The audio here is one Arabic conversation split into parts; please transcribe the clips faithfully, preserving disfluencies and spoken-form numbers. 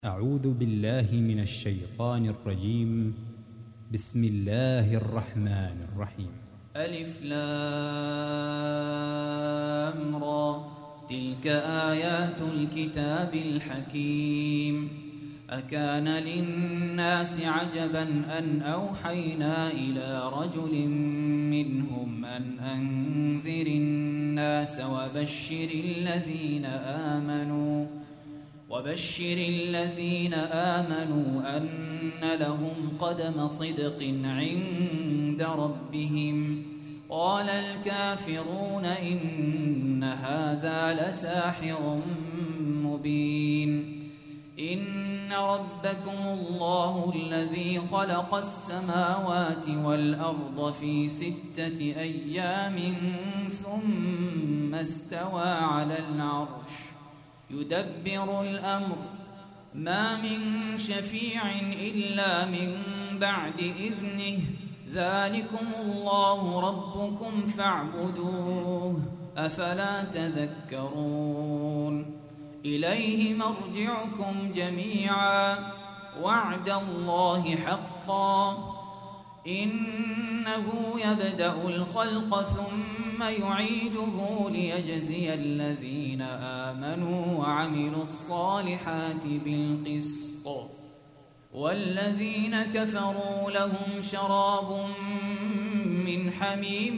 أعوذ بالله من الشيطان الرجيم. بسم الله الرحمن الرحيم. ألف لام را، تلك آيات الكتاب الحكيم. أكان للناس عجبا أن أوحينا إلى رجل منهم أن أنذر الناس وبشر الذين آمنوا وبشر الذين آمنوا أن لهم قدم صدق عند ربهم. قال الكافرون إن هذا لساحر مبين. إن ربكم الله الذي خلق السماوات والأرض في ستة أيام ثم استوى على العرش يدبر الأمر، ما من شفيع إلا من بعد إذنه، ذلكم الله ربكم فاعبدوه، أفلا تذكرون. إليه مرجعكم جميعا، وعد الله حقا، إنه يبدأ الخلق ثم يعيده ليجزي الذين آمنوا وعملوا الصالحات بالقسط، والذين كفروا لهم شراب من حميم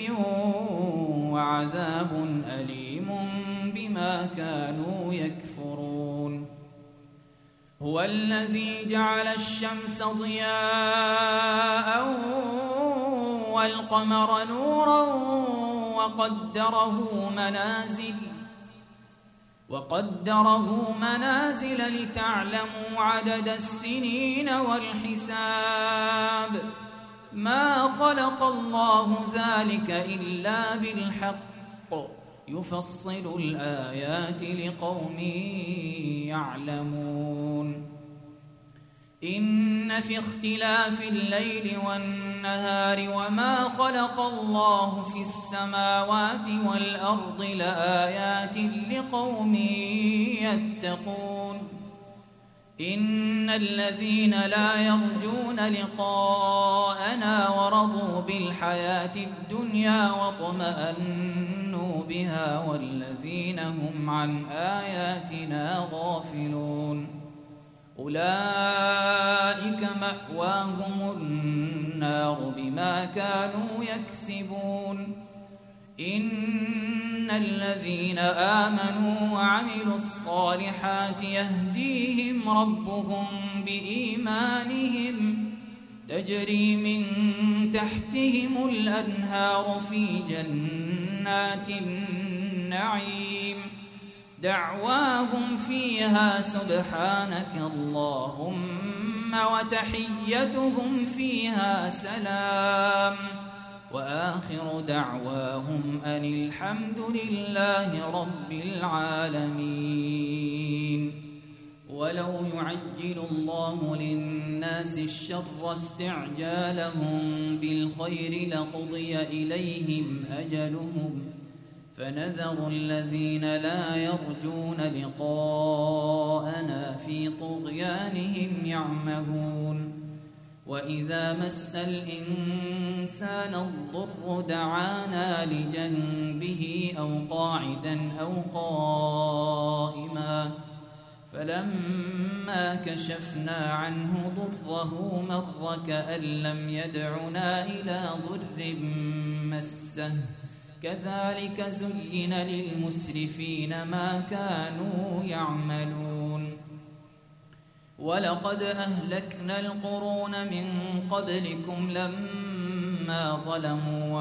وعذاب أليم بما كانوا يكفرون. هو الذي جعل الشمس ضياء والقمر نورا وقدره منازل وقدره منازل لتعلموا عدد السنين والحساب، ما خلق الله ذلك إلا بالحق، يفصل الآيات لقوم يعلمون. إن في اختلاف الليل والنهار وما خلق الله في السماوات والأرض لآيات لقوم يتقون. إن الذين لا يرجون لقاءنا ورضوا بالحياة الدنيا واطمأنوا بها والذين هم عن آياتنا غافلون، أولئك مأواهم النار بما كانوا يكسبون. إن الذين آمنوا وعملوا الصالحات يهديهم ربهم بإيمانهم، تجري من تحتهم الأنهار في جنات النعيم، دعواهم فيها سبحانك اللهم وتحيتهم فيها سلام، وآخر دعواهم أن الحمد لله رب العالمين. ولو يعجل الله للناس الشر استعجالهم بالخير لقضي إليهم أجلهم، فنذر الذين لا يرجون لقاءنا في طغيانهم يعمهون. وإذا مس الإنسان الضر دعانا لجنبه أو قاعدا أو قائما، فلما كشفنا عنه ضره مر كأن لم يدعنا إلى ضر مسه، كذلك زين للمسرفين ما كانوا يعملون. ولقد أهلكنا القرون من قبلكم لما ظلموا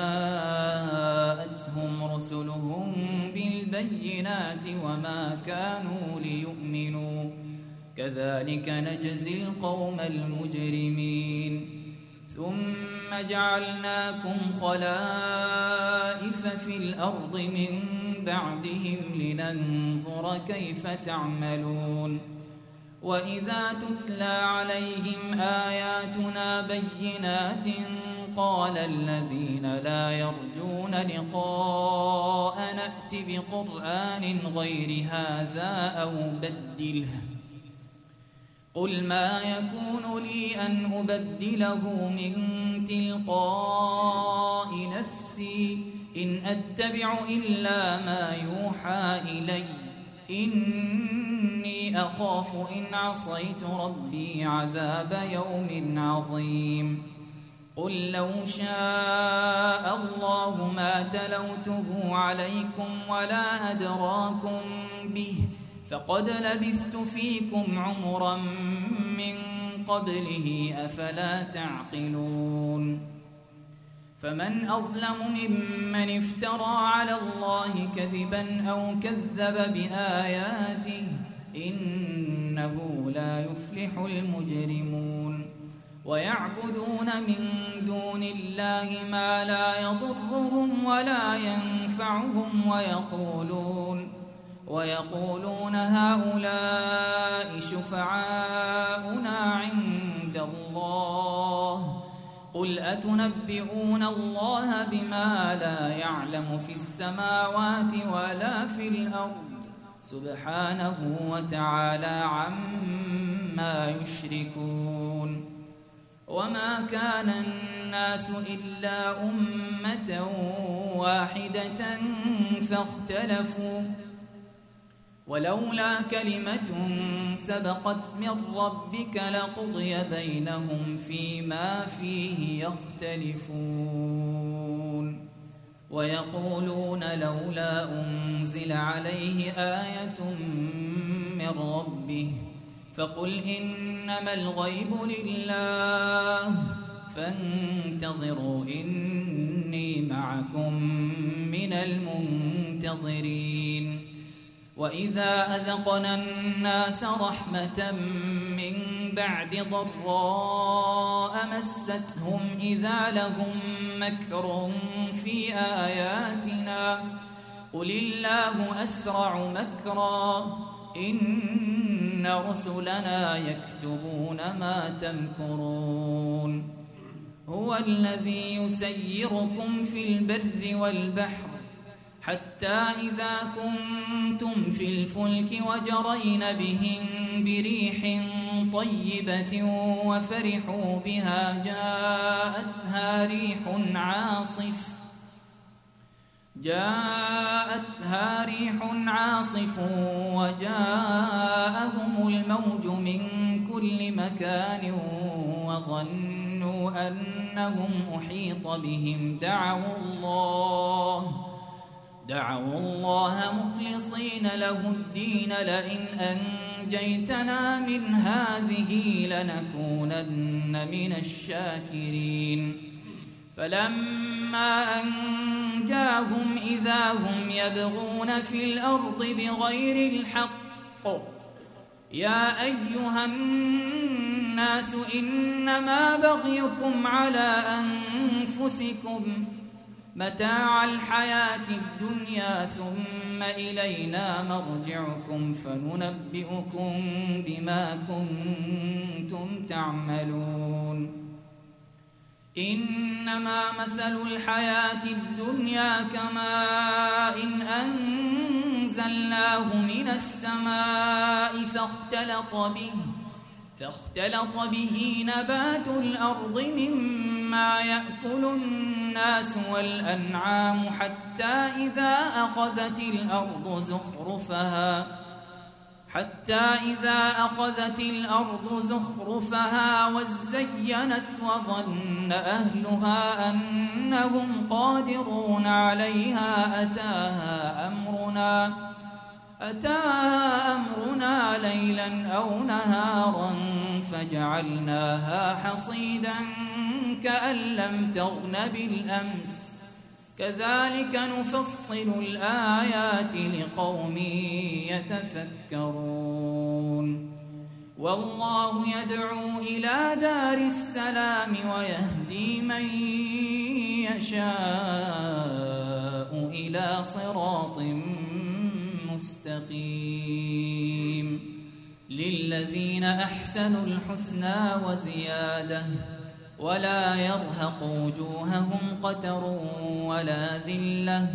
وجاءتهم رسلهم بالبينات وما كانوا ليؤمنوا، كذلك نجزي القوم المجرمين. ثم جعلناكم خلائف في الأرض من بعدهم لننظر كيف تعملون. وإذا تتلى عليهم آياتنا بينات قال الذين لا يرجون لقاء نأت بقرآن غير هذا أو بدله قل ما يكون لي أن أبدله من تلقاء نفسي إن أتبع إلا ما يوحى إلي إني أخاف إن عصيت ربي عذاب يوم عظيم قل لو شاء الله ما تلوته عليكم ولا أدراكم به فقد لبثت فيكم عمرا من قبله أفلا تعقلون فمن أظلم ممن افترى على الله كذبا أو كذب بآياته إنه لا يفلح المجرمون ويعبدون من دون الله ما لا يضرهم ولا ينفعهم ويقولون ويقولون هؤلاء شفعاؤنا عند الله قل أتنبئون الله بما لا يعلم في السماوات ولا في الأرض سبحانه وتعالى عما يشركون وما كان الناس إلا أمة واحدة فاختلفوا ولولا كلمة سبقت من ربك لقضي بينهم فيما فيه يختلفون ويقولون لولا أنزل عليه آية من ربه فقل إنما الغيب لله فانتظروا إني معكم من المنتظرين وإذا أذقنا الناس رحمة من بعد ضراء مستهم إذا لهم مكر في آياتنا قل الله أسرع مكرا إن رسلنا يكتبون ما تمكرون هو الذي يسيركم في البر والبحر حتى إذا كنتم في الفلك وجرين بهم بريح طيبة وفرحوا بها جاءتها ريح عاصف جاءتها ريح عاصف وجاءهم الموج من كل مكان وظنوا أنهم أحيط بهم دعوا الله دعوا الله مخلصين له الدين لئن أنجيتنا من هذه لنكونن من الشاكرين فلما أنجاهم إذا هم يبغون في الأرض بغير الحق يا أيها الناس إنما بغيكم على أنفسكم متاع الحياة الدنيا ثم إلينا مرجعكم فننبئكم بما كنتم تعملون إنما مثل الحياة الدنيا كماء إن أنزلناه من السماء فاختلط به فاختلط به نبات الأرض مما يأكل الناس والأنعام حتى إذا أخذت الأرض زخرفها حتى إذا أخذت الأرض زخرفها وزينت وظن أهلها أنهم قادرون عليها أتاها أمرنا أتاها أمرنا ليلا أو نهارا فجعلناها حصيدا كأن لم تغن بالأمس كذلك نفصل الآيات لقوم يتفكرون والله يدعو إلى دار السلام ويهدي من يشاء إلى صراط مستقيم للذين أحسنوا الحسنى وزيادة ولا يرهق وجوههم قتر ولا ذلة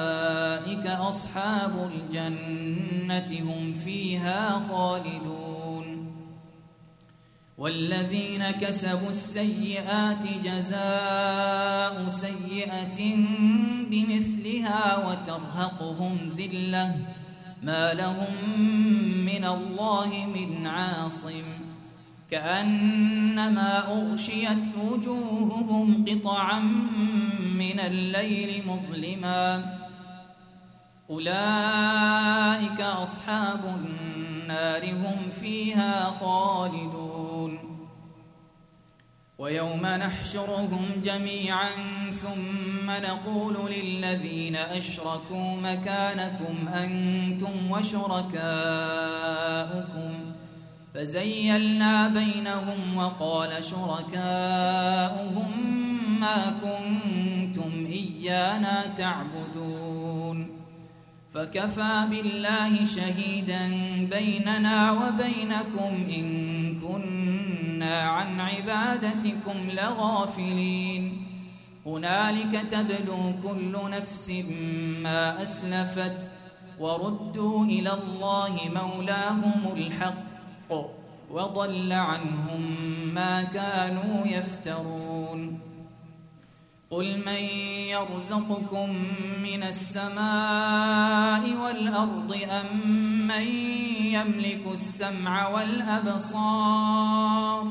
أولئك أصحاب الجنة هم فيها خالدون والذين كسبوا السيئات جزاء سيئة بمثلها وترهقهم ذلة ما لهم من الله من عاصم كأنما أغشيت وجوههم قطعا من الليل مظلما أولئك أصحاب النار هم فيها خالدون ويوم نحشرهم جميعا ثم نقول للذين أشركوا مكانكم أنتم وشركاؤكم فزيلنا بينهم وقال شركاؤهم ما كنتم إيانا تعبدون فكفى بالله شهيدا بيننا وبينكم إن كنا عن عبادتكم لغافلين هنالك تبلو كل نفس ما أسلفت وردوا إلى الله مولاهم الحق وضل عنهم ما كانوا يفترون قل من يرزقكم من السماء والأرض أم من يملك السمع والأبصار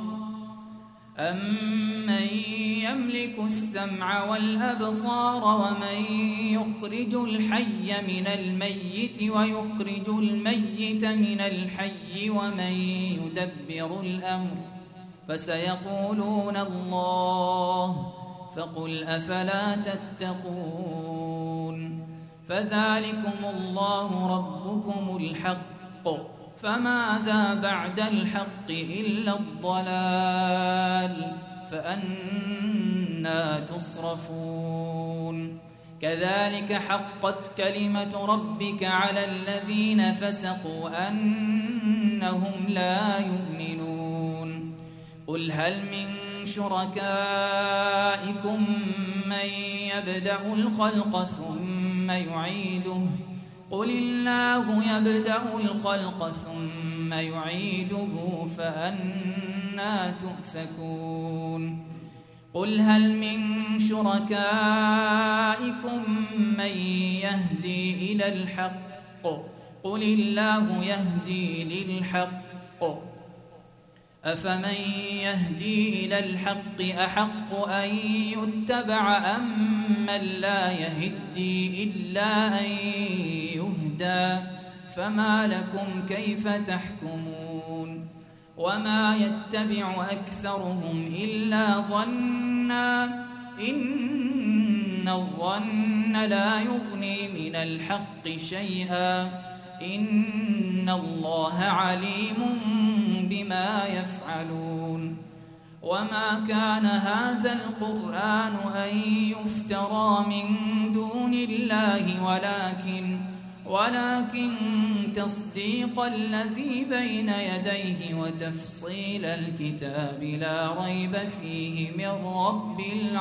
أمن يملك السمع والأبصار ومن يخرج الحي من الميت ويخرج الميت من الحي ومن يدبر الأمر فسيقولون الله فقل أفلا تتقون فذلكم الله ربكم الحق فماذا بعد الحق إلا الضلال فأنى تصرفون كذلك حقت كلمة ربك على الذين فسقوا أنهم لا يؤمنون قل هل من شركائكم من يبدأ الخلق ثم يعيده قل الله يبدأ الخلق ثم يعيده فأنى تؤفكون قل هل من شركائكم من يهدي إلى الحق قل الله يهدي للحق أفمن يهدي إلى الحق أحق أن يتبع أم من لا يهدي إلا أن يهدى فما لكم كيف تحكمون وما يتبع أكثرهم إلا ظنا إن الظن لا يغني من الحق شيئا إن الله عليم بما يفعلون وما كان هذا القرآن أن يفترى من دون الله ولكن ولكن تصديق الذي بين يديه وتفصيل الكتاب لا ريب فيه من رب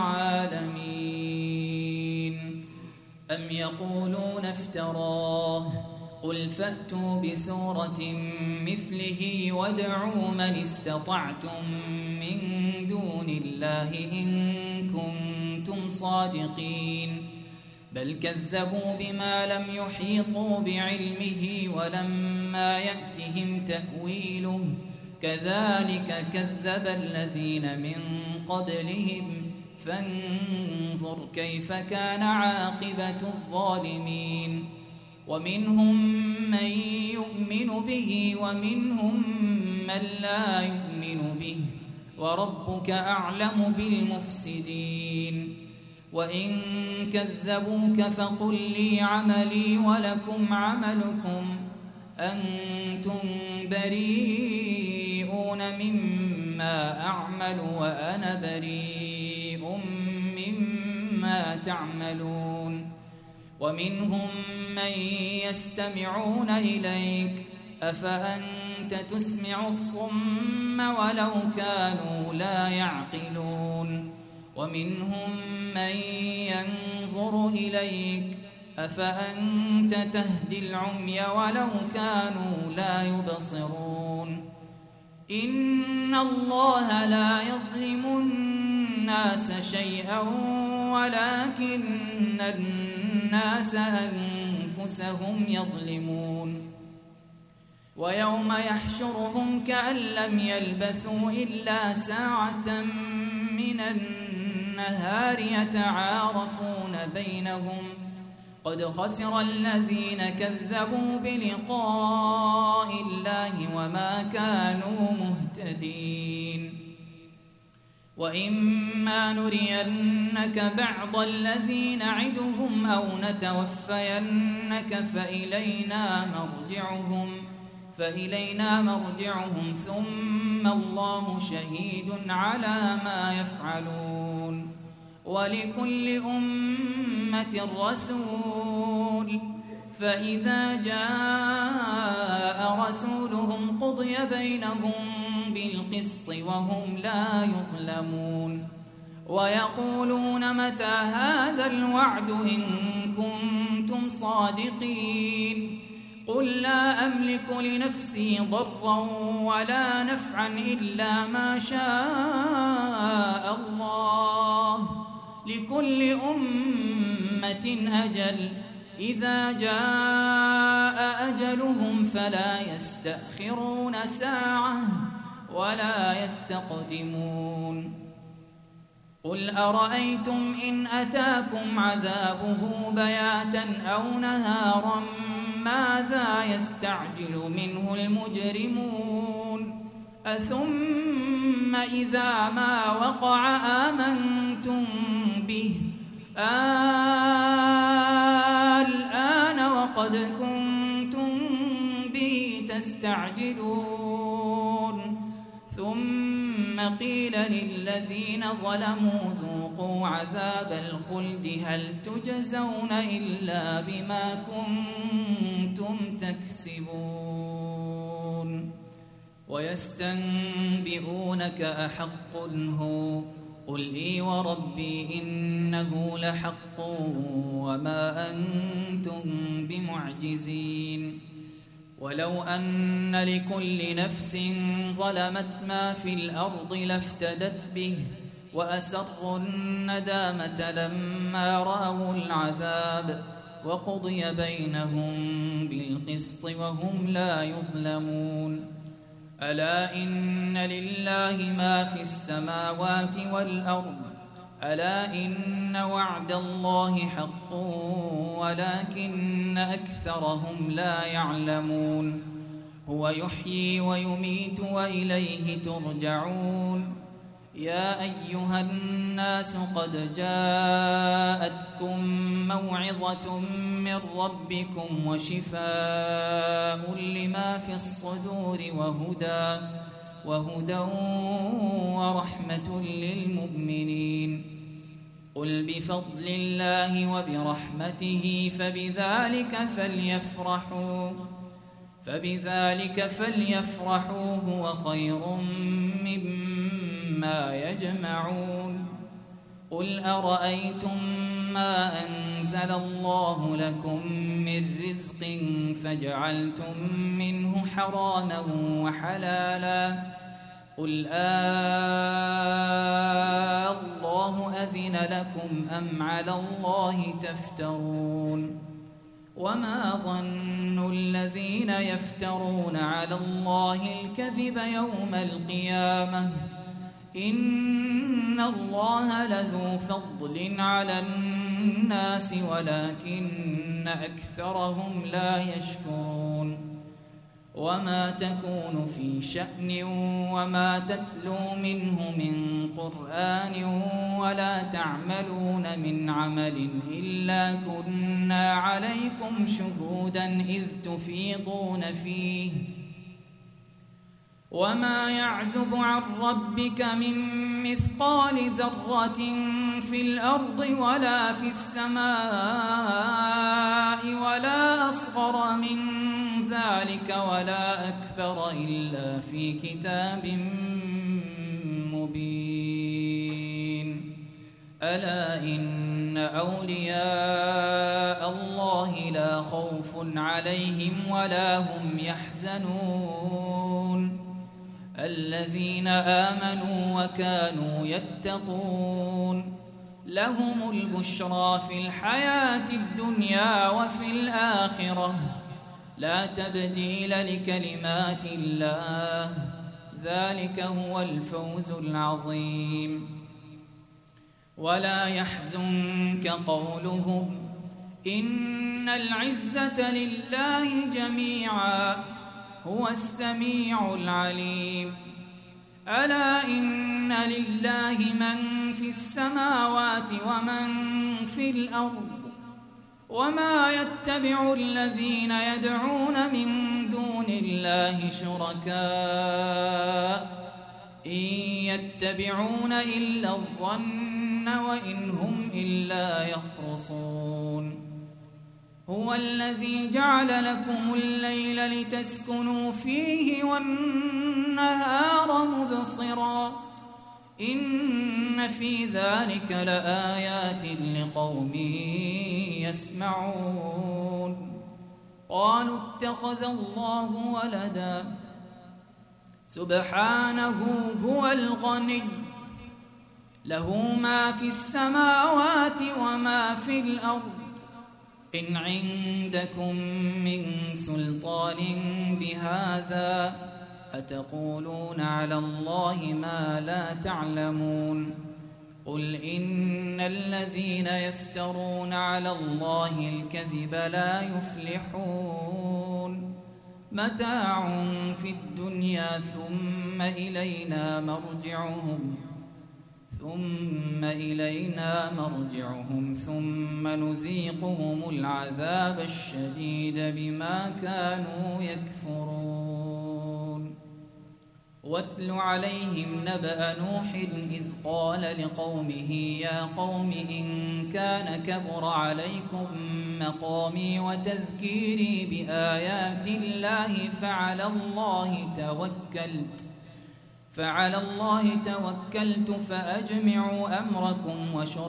العالمين أم يقولون افتراه قل فأتوا بسورة مثله وادعوا من استطعتم من دون الله إن كنتم صادقين بل كذبوا بما لم يحيطوا بعلمه ولما يأتهم تأويله كذلك كذب الذين من قبلهم فانظر كيف كان عاقبة الظالمين ومنهم من يؤمن به ومنهم من لا يؤمن به وربك أعلم بالمفسدين وإن كذبوك فقل لي عملي ولكم عملكم أنتم بريئون مما أعمل وأنا بريء مما تعملون ومنهم من يستمعون إليك أفأنت تسمع الصم ولو كانوا لا يعقلون ومنهم من ينظر إليك أفأنت تهدي العمي ولو كانوا لا يبصرون إن إن الله لا يظلم الناس شيئا ولكن الناس أنفسهم يظلمون ويوم يحشرهم كأن لم يلبثوا إلا ساعة من النهار يتعارفون بينهم قد خسر الذين كذبوا بلقاء الله وما كانوا مهتدين وإما نرينك بعض الذي نعدهم أو نتوفينك فإلينا مرجعهم فإلينا مرجعهم ثم الله شهيد على ما يفعلون ولكل أمة رسول فإذا جاء رسولهم قضي بينهم بالقسط وهم لا يظلمون ويقولون متى هذا الوعد إن كنتم صادقين قل لا أملك لنفسي ضرا ولا نفعا إلا ما شاء الله لكل أمة أجل إذا جاء أجلهم فلا يستأخرون ساعة ولا يستقدمون قل أرأيتم إن أتاكم عذابه بياتا أو نهارا ماذا يستعجل منه المجرمون أثم إذا ما وقع آمنتم به الآن وقد كنتم به تستعجلون ثم قيل للذين ظلموا ذوقوا عذاب الخلد هل تجزون إلا بما كنتم تكسبون ويستنبئونك أحق هو قل إي وربي إنه لحق وما أنتم بمعجزين ولو أن لكل نفس ظلمت ما في الأرض لافتدت به وأسروا الندامة لما رأوا العذاب وقضي بينهم بالقسط وهم لا يظلمون ألا إن لله ما في السماوات والأرض ألا إن وعد الله حق ولكن أكثرهم لا يعلمون هو يحيي ويميت وإليه ترجعون يا أيها الناس قد جاءتكم موعظة من ربكم وشفاء لما في الصدور وهدى وهدى ورحمة للمؤمنين قل بفضل الله وبرحمته فبذلك فليفرحوا فبذلك فليفرحوا هو خير مما يجمعون قل أرأيتم ما أنزل الله لكم من رزق فجعلتم منه حراما وحلالا قل آه الله أذن لكم أم على الله تفترون وما ظن الذين يفترون على الله الكذب يوم القيامة إن الله لذو فضل على الناس ولكن أكثرهم لا يشكرون وما تكون في شأن وما تتلو منه من قرآن ولا تعملون من عمل إلا كنا عليكم شهودا إذ تفيضون فيه وما يعزب عن ربك من مثقال ذرة في الأرض ولا في السماء ولا أصغر من ذلك ولا أكبر إلا في كتاب مبين ألا إن أولياء الله لا خوف عليهم ولا هم يحزنون الذين آمنوا وكانوا يتقون لهم البشرى في الحياة الدنيا وفي الآخرة لا تبديل لكلمات الله ذلك هو الفوز العظيم. ولا يحزنك قولهم إن العزة لله جميعا هو السميع العليم. ألا إن لله من في السماوات ومن في الأرض وما يتبع الذين يدعون من دون الله شركاء إن يتبعون إلا الظن وإن هم إلا يخرصون. هو الذي جعل لكم الليل لتسكنوا فيه والنهار مبصرا إن في ذلك لآيات لقوم يسمعون. قالوا اتخذ الله ولدا سبحانه هو الغني له ما في السماوات وما في الأرض إن عندكم من سلطان بهذا أتقولون على الله ما لا تعلمون. قل إن الذين يفترون على الله الكذب لا يفلحون. متاع في الدنيا ثم إلينا مرجعهم ثم إلينا مرجعهم ثم نذيقهم العذاب الشديد بما كانوا يكفرون. واتل عليهم نبأ نوح إذ قال لقومه يا قوم إن كان كبر عليكم مقامي وتذكيري بآيات الله فعلى الله توكلت فعلى الله توكلت فأجمعوا أمركم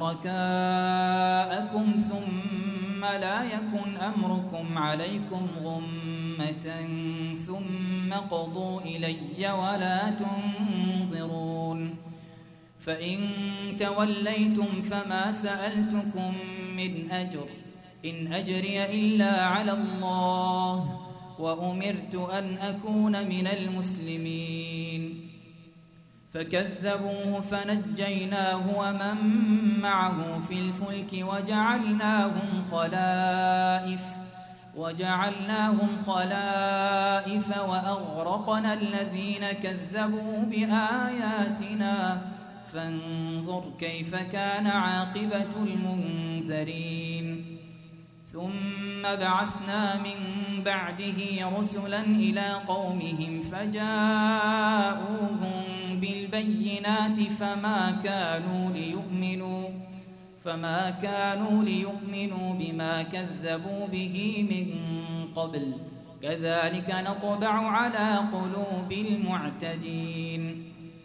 وشركاءكم ثم لا يكن أمركم عليكم غمة ثم قضوا إلي ولا تنظرون. فإن توليتم فما سألتكم من أجر إن أجري إلا على الله وأمرت أن أكون من المسلمين. فكذبوه فنجيناه ومن معه في الفلك وجعلناهم خلائف وجعلناهم خلائف وأغرقنا الذين كذبوا بآياتنا فانظر كيف كان عاقبة المنذرين. ثم بعثنا من بعده رسلا إلى قومهم فجاءوهم بالبينات فما كانوا ليؤمنوا فما كانوا ليؤمنوا بما كذبوا به من قبل كذلك نطبع على قلوب المعتدين.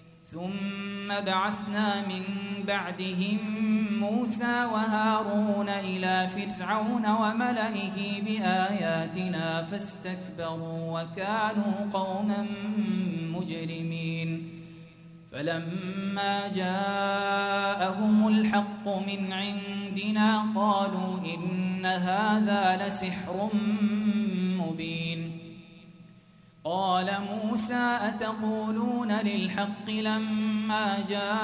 ثم بعثنا من بعدهم موسى وهارون إلى فرعون وملئه بآياتنا فاستكبروا وكانوا قوما مجرمين. فلما جاءهم الحق من عندنا قالوا إن هذا لسحر مبين. قال موسى أتقولون للحق لما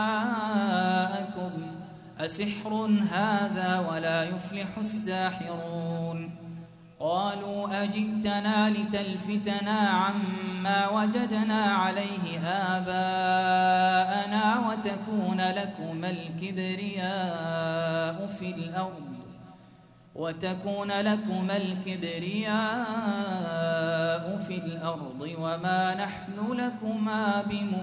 جاءكم أسحر هذا ولا يفلح الساحرون. قالوا أجئتنا لتلفتنا عما وجدنا عليه آباءنا وتكون لكما الكبرياء في الأرض وتكون لكما الكبرياء في الأرض وما نحن لكما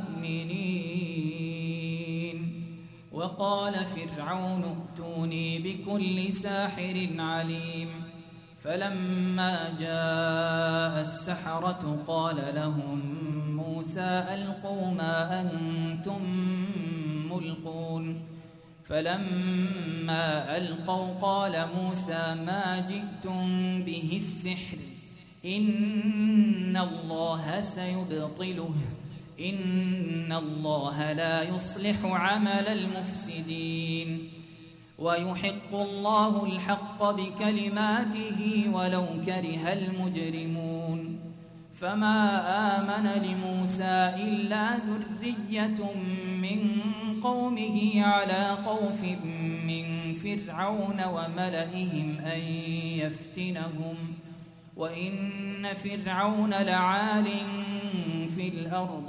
بمؤمنين. وقال فرعون ائتوني بكل ساحر عليم. فلما جاء السحرة قال لهم موسى ألقوا ما أنتم ملقون. فلما ألقوا قال موسى ما جئتم به السحر إن الله سيبطله إن الله لا يصلح عمل المفسدين ويحق الله الحق بكلماته ولو كره المجرمون فما آمن لموسى إلا ذرية من قومه على خوف من فرعون وملئهم أن يفتنهم وإن فرعون لعال في الأرض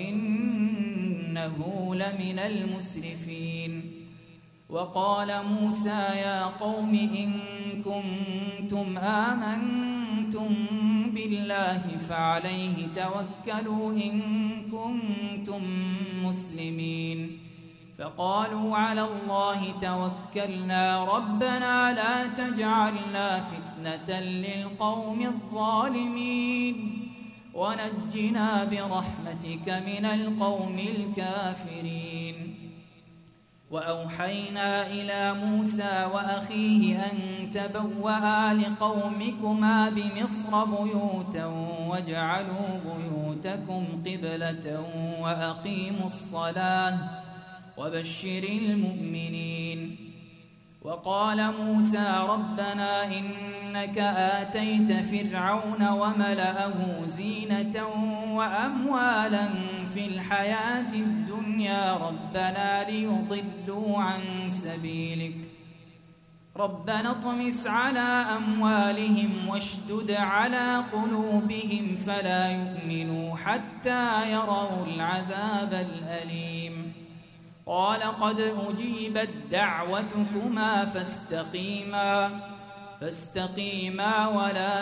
وإنه لمن المسرفين وقال موسى يا قوم إن كنتم آمنتم بالله فعليه توكلوا إن كنتم مسلمين فقالوا على الله توكلنا ربنا لا تجعلنا فتنة للقوم الظالمين ونجنا برحمتك من القوم الكافرين وأوحينا إلى موسى وأخيه أن تبوأ لقومكما بمصر بيوتا واجعلوا بيوتكم قبلة وأقيموا الصلاة وبشر المؤمنين وقال موسى ربنا إنك آتيت فرعون وملأه زينة وأموالا في الحياة الدنيا ربنا ليضلوا عن سبيلك ربنا اطمس على أموالهم واشدد على قلوبهم فلا يؤمنوا حتى يروا العذاب الأليم قال قد أجيبت دعوتكما فاستقيما فاستقيما ولا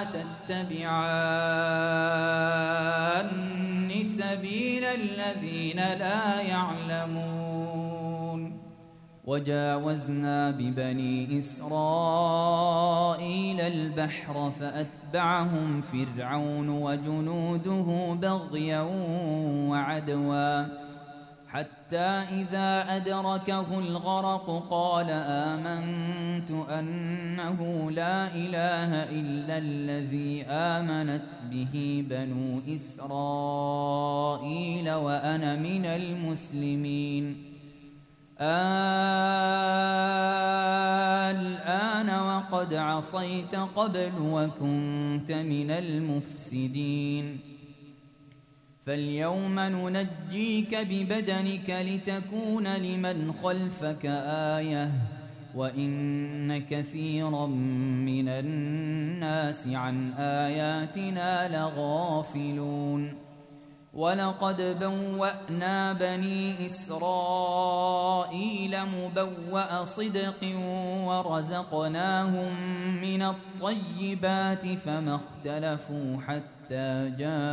تتبعان سبيل الذين لا يعلمون وجاوزنا ببني إسرائيل البحر فأتبعهم فرعون وجنوده بغيا وعدوا حتى إذا أدركه الغرق قال آمنت أنه لا إله إلا الذي آمنت به بنو إسرائيل وأنا من المسلمين الآن وقد عصيت قبل وكنت من المفسدين فاليوم ننجيك ببدنك لتكون لمن خلفك آية وإن كثيرا من الناس عن آياتنا لغافلون ولقد بوأنا بني إسرائيل مبوأ صدق ورزقناهم من الطيبات فما اختلفوا حتى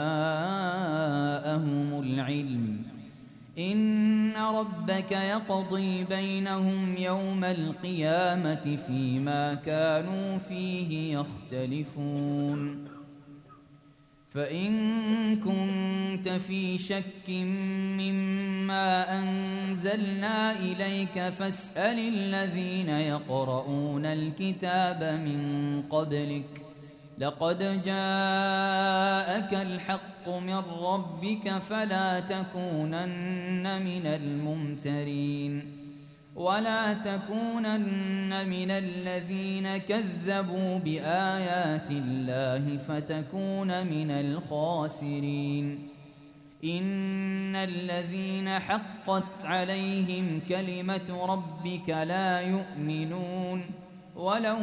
جاءهم العلم إن ربك يقضي بينهم يوم القيامة فيما كانوا فيه يختلفون فإن كنت في شك مما أنزلنا إليك فاسأل الذين يقرؤون الكتاب من قبلك لقد جاءك الحق من ربك فلا تكونن من الممترين ولا تكونن من الذين كذبوا بآيات الله فتكون من الخاسرين إن الذين حقت عليهم كلمة ربك لا يؤمنون ولو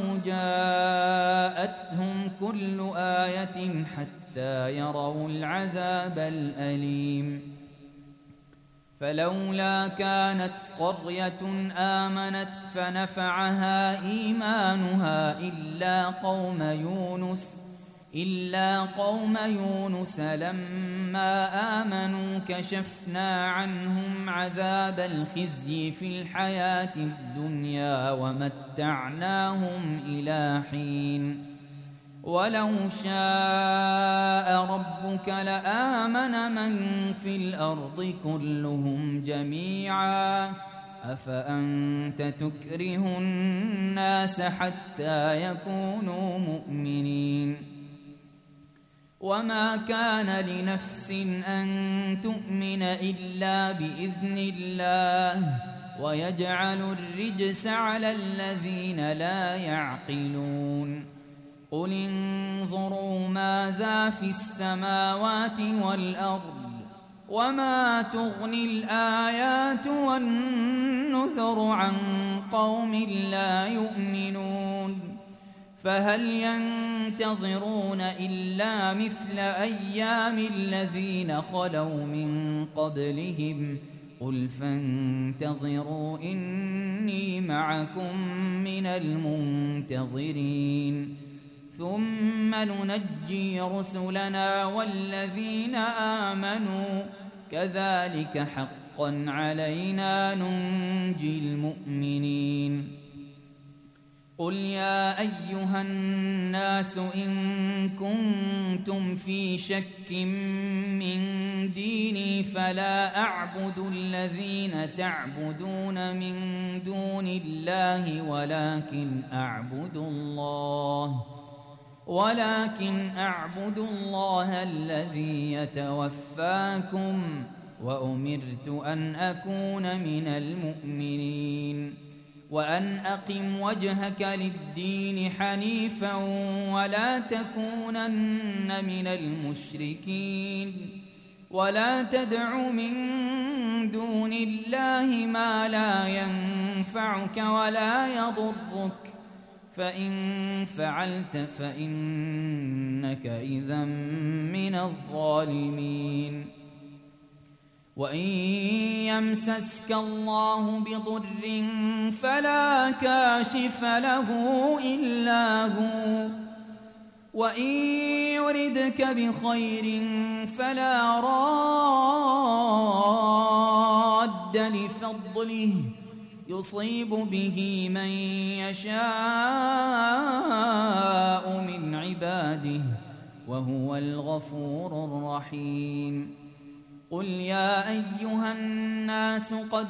جاءتهم كل آية حتى يروا العذاب الأليم فلولا كانت قرية آمنت فنفعها إيمانها إلا قوم يونس إلا قوم يونس لما آمنوا كشفنا عنهم عذاب الخزي في الحياة الدنيا ومتعناهم إلى حين ولو شاء ربك لآمن من في الأرض كلهم جميعا أفأنت تكره الناس حتى يكونوا مؤمنين وما كان لنفس أن تؤمن إلا بإذن الله ويجعل الرجس على الذين لا يعقلون قل انظروا ماذا في السماوات والأرض وما تغني الآيات والنذر عن قوم لا يؤمنون فهل ينتظرون إلا مثل أيام الذين خلوا من قبلهم قل فانتظروا إني معكم من المنتظرين ثم ننجي رسلنا والذين آمنوا كذلك حقا علينا ننجي المؤمنين قل يا أيها الناس إن كنتم في شك من ديني فلا أعبد الذين تعبدون من دون الله ولكن أعبد الله ولكن أعبد الله الذي يتوفاكم وأمرت أن أكون من المؤمنين وأن أقم وجهك للدين حنيفا ولا تكونن من المشركين ولا تدع من دون الله ما لا ينفعك ولا يضرك فإن فعلت فإنك إذا من الظالمين وإن يمسسك الله بضر فلا كاشف له إلا هو وإن يردك بخير فلا راد لفضله يصيب به من يشاء من عباده وهو الغفور الرحيم قل يا أيها الناس قد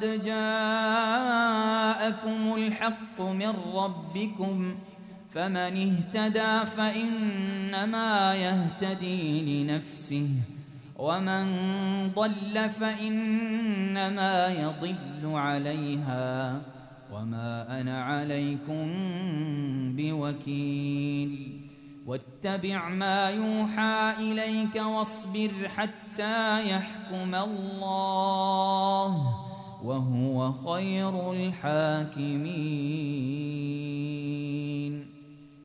جاءكم الحق من ربكم فمن اهتدى فإنما يهتدي لنفسه ومن ضل فإنما يضل عليها وما أنا عليكم بوكيل واتبع ما يوحى إليك واصبر حتى يحكم الله وهو خير الحاكمين